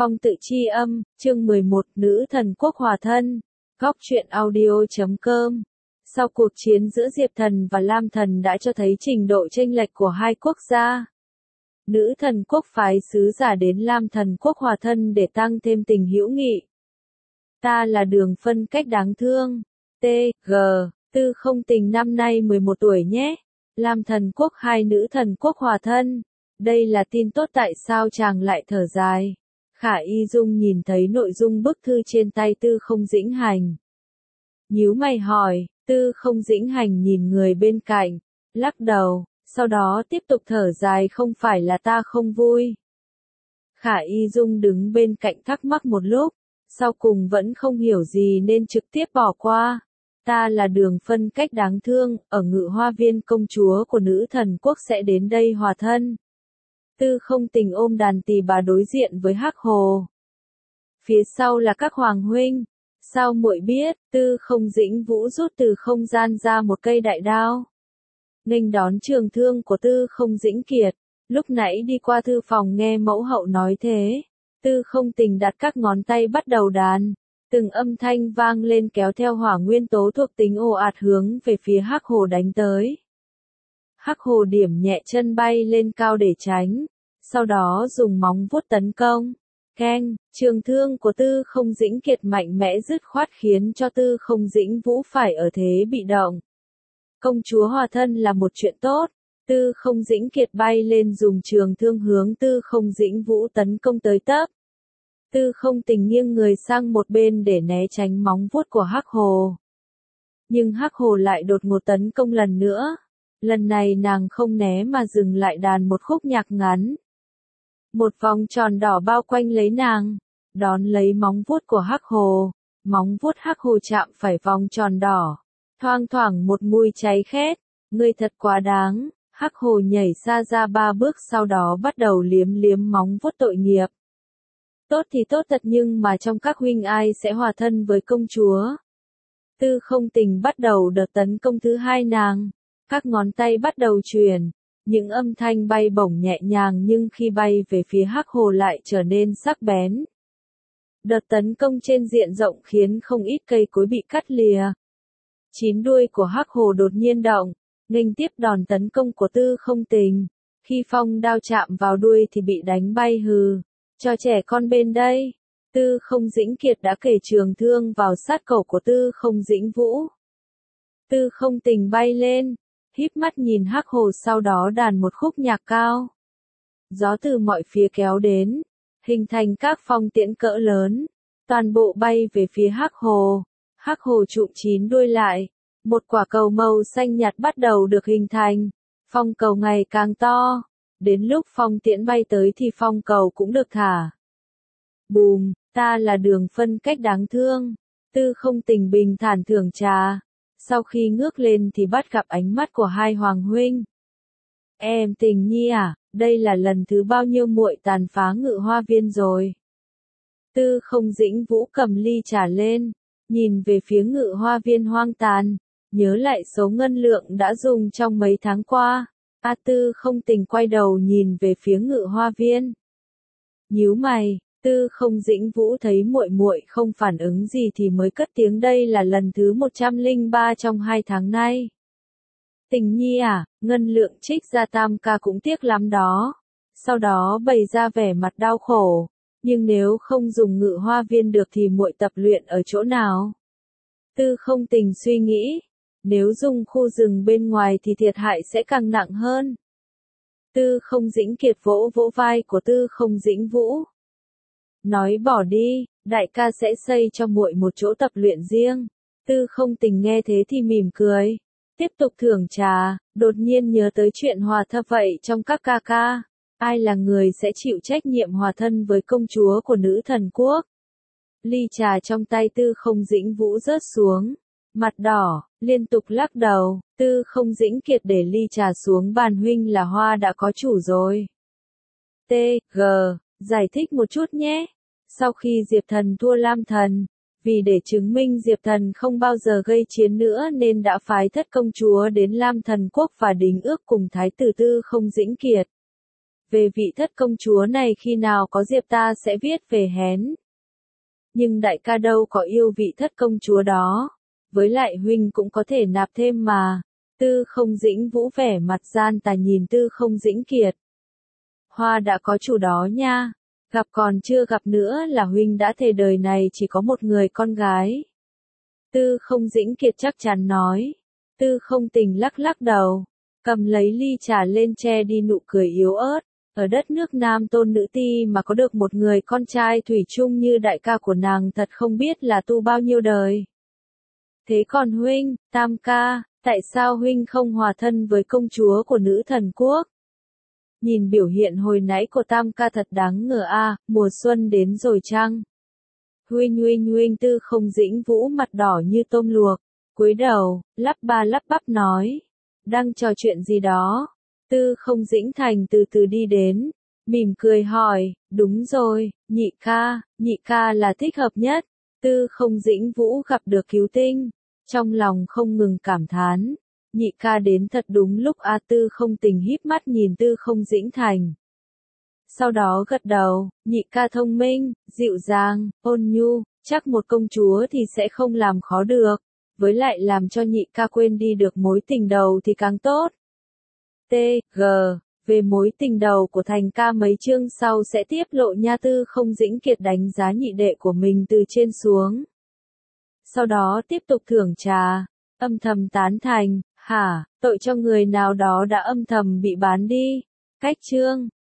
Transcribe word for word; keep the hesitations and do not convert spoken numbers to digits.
Phong tự chi âm, chương mười một, nữ thần quốc hòa thân. Góc truyện audio chấm com. Sau cuộc chiến giữa Diệp Thần và Lam Thần đã cho thấy trình độ chênh lệch của hai quốc gia. Nữ thần quốc phái sứ giả đến Lam Thần quốc hòa thân để tăng thêm tình hữu nghị. Ta là đường phân cách đáng thương. T G Tư không tình năm nay mười một tuổi nhé. Lam Thần quốc hai nữ thần quốc hòa thân. Đây là tin tốt, tại sao chàng lại thở dài? Khả Y Dung nhìn thấy nội dung bức thư trên tay Tư Không Dĩnh Hành. Nhíu mày hỏi, Tư Không Dĩnh Hành nhìn người bên cạnh, lắc đầu, sau đó tiếp tục thở dài, không phải là ta không vui. Khả Y Dung đứng bên cạnh thắc mắc một lúc, sau cùng vẫn không hiểu gì nên trực tiếp bỏ qua. Ta là đường phân cách đáng thương, ở Ngự Hoa Viên công chúa của nữ thần quốc sẽ đến đây hòa thân. Tư không tình ôm đàn tỳ bà đối diện với Hắc Hồ. Phía sau là các hoàng huynh. Sao muội biết? Tư không Dĩnh Vũ rút từ không gian ra một cây đại đao. Nghênh đón trường thương của Tư không Dĩnh Kiệt. Lúc nãy đi qua thư phòng nghe mẫu hậu nói thế. Tư không tình đặt các ngón tay bắt đầu đàn. Từng âm thanh vang lên kéo theo hỏa nguyên tố thuộc tính ồ ạt hướng về phía Hắc Hồ đánh tới. Hắc Hồ điểm nhẹ chân bay lên cao để tránh, sau đó dùng móng vuốt tấn công. Keng, trường thương của Tư không Dĩnh Kiệt mạnh mẽ dứt khoát khiến cho Tư không Dĩnh Vũ phải ở thế bị động. Công chúa hòa thân là một chuyện tốt. Tư không Dĩnh Kiệt bay lên dùng trường thương hướng Tư không Dĩnh Vũ tấn công tới tấp. Tư không tình nghiêng người sang một bên để né tránh móng vuốt của Hắc Hồ. Nhưng Hắc Hồ lại đột ngột tấn công lần nữa. Lần này nàng không né mà dừng lại đàn một khúc nhạc ngắn. Một vòng tròn đỏ bao quanh lấy nàng, đón lấy móng vuốt của Hắc Hồ. Móng vuốt Hắc Hồ chạm phải vòng tròn đỏ. Thoang thoảng một mùi cháy khét. Ngươi thật quá đáng. Hắc Hồ nhảy xa ra ba bước, sau đó bắt đầu liếm liếm móng vuốt tội nghiệp. Tốt thì tốt thật, nhưng mà trong các huynh ai sẽ hòa thân với công chúa? Tư không tình bắt đầu đợt tấn công thứ hai nàng. Các ngón tay bắt đầu truyền, những âm thanh bay bổng nhẹ nhàng nhưng khi bay về phía Hắc Hồ lại trở nên sắc bén. Đợt tấn công trên diện rộng khiến không ít cây cối bị cắt lìa. Chín đuôi của Hắc Hồ đột nhiên động, nghênh tiếp đòn tấn công của Tư không tình. Khi phong đao chạm vào đuôi thì bị đánh bay hừ. Cho trẻ con bên đây. Tư không Dĩnh Kiệt đã kể trường thương vào sát cổ của Tư không Dĩnh Vũ. Tư không tình bay lên, híp mắt nhìn Hắc Hồ, sau đó đàn một khúc nhạc cao. Gió từ mọi phía kéo đến, hình thành các phong tiễn cỡ lớn, toàn bộ bay về phía Hắc Hồ. Hắc Hồ trụm chín đuôi lại, một quả cầu màu xanh nhạt bắt đầu được hình thành, phong cầu ngày càng to, đến lúc phong tiễn bay tới thì phong cầu cũng được thả. Bùm, ta là đường phân cách đáng thương. Tư không tình bình thản thưởng trà. Sau khi ngước lên thì bắt gặp ánh mắt của hai hoàng huynh. Em tình nhi à, đây là lần thứ bao nhiêu muội tàn phá Ngự Hoa Viên rồi? Tư không Dĩnh Vũ cầm ly trà lên, nhìn về phía Ngự Hoa Viên hoang tàn, nhớ lại số ngân lượng đã dùng trong mấy tháng qua. A Tư không tình quay đầu nhìn về phía Ngự Hoa Viên. Nhíu mày. Tư không Dĩnh Vũ thấy muội muội không phản ứng gì thì mới cất tiếng, đây là lần thứ một trăm lẻ ba trong hai tháng nay. Tình nhi à, ngân lượng trích ra tam ca cũng tiếc lắm đó. Sau đó bày ra vẻ mặt đau khổ. Nhưng nếu không dùng Ngự Hoa Viên được thì muội tập luyện ở chỗ nào? Tư không tình suy nghĩ. Nếu dùng khu rừng bên ngoài thì thiệt hại sẽ càng nặng hơn. Tư không Dĩnh Kiệt vỗ vỗ vai của Tư không Dĩnh Vũ. Nói bỏ đi, đại ca sẽ xây cho muội một chỗ tập luyện riêng. Tư không tình nghe thế thì mỉm cười. Tiếp tục thưởng trà, đột nhiên nhớ tới chuyện hòa thân vậy trong các ca ca. Ai là người sẽ chịu trách nhiệm hòa thân với công chúa của nữ thần quốc? Ly trà trong tay Tư không Dĩnh Vũ rớt xuống. Mặt đỏ, liên tục lắc đầu. Tư không Dĩnh Kiệt để ly trà xuống bàn, huynh là hoa đã có chủ rồi. T G Giải thích một chút nhé. Sau khi Diệp Thần thua Lam Thần, vì để chứng minh Diệp Thần không bao giờ gây chiến nữa nên đã phái thất công chúa đến Lam Thần quốc và đính ước cùng Thái tử Tư không Dĩnh Kiệt. Về vị thất công chúa này khi nào có dịp ta sẽ viết về hén. Nhưng đại ca đâu có yêu vị thất công chúa đó. Với lại huynh cũng có thể nạp thêm mà. Tư Không Dĩnh Vũ vẻ mặt gian tà nhìn Tư Không Dĩnh Kiệt. Hoa đã có chủ đó nha. Gặp còn chưa gặp nữa là huynh đã thề đời này chỉ có một người con gái. Tư Không Dĩnh Kiệt chắc chắn nói. Tư Không Tình lắc lắc đầu. Cầm lấy ly trà lên che đi nụ cười yếu ớt. Ở đất nước Nam Tôn Nữ Ti mà có được một người con trai thủy chung như đại ca của nàng thật không biết là tu bao nhiêu đời. Thế còn huynh, Tam ca, tại sao huynh không hòa thân với công chúa của nữ thần quốc? Nhìn biểu hiện hồi nãy của Tam ca thật đáng ngờ a, à, mùa xuân đến rồi chăng? Huynh huynh huynh Tư Không Dĩnh Vũ mặt đỏ như tôm luộc, cúi đầu, lắp ba lắp bắp nói. Đang trò chuyện gì đó? Tư Không Dĩnh Thành từ từ đi đến, mỉm cười hỏi, đúng rồi, nhị ca, nhị ca là thích hợp nhất. Tư Không Dĩnh Vũ gặp được cứu tinh, trong lòng không ngừng cảm thán, nhị ca đến thật đúng lúc a. Tư Không Tình híp mắt nhìn Tư Không Dĩnh Thành. Sau đó gật đầu, nhị ca thông minh, dịu dàng, ôn nhu, chắc một công chúa thì sẽ không làm khó được, với lại làm cho nhị ca quên đi được mối tình đầu thì càng tốt. T G Về mối tình đầu của Thành ca mấy chương sau sẽ tiếp lộ nha. Tư Không Dĩnh Kiệt đánh giá nhị đệ của mình từ trên xuống. Sau đó tiếp tục thưởng trà, âm thầm tán thành, hả, tội cho người nào đó đã âm thầm bị bán đi. Cách chương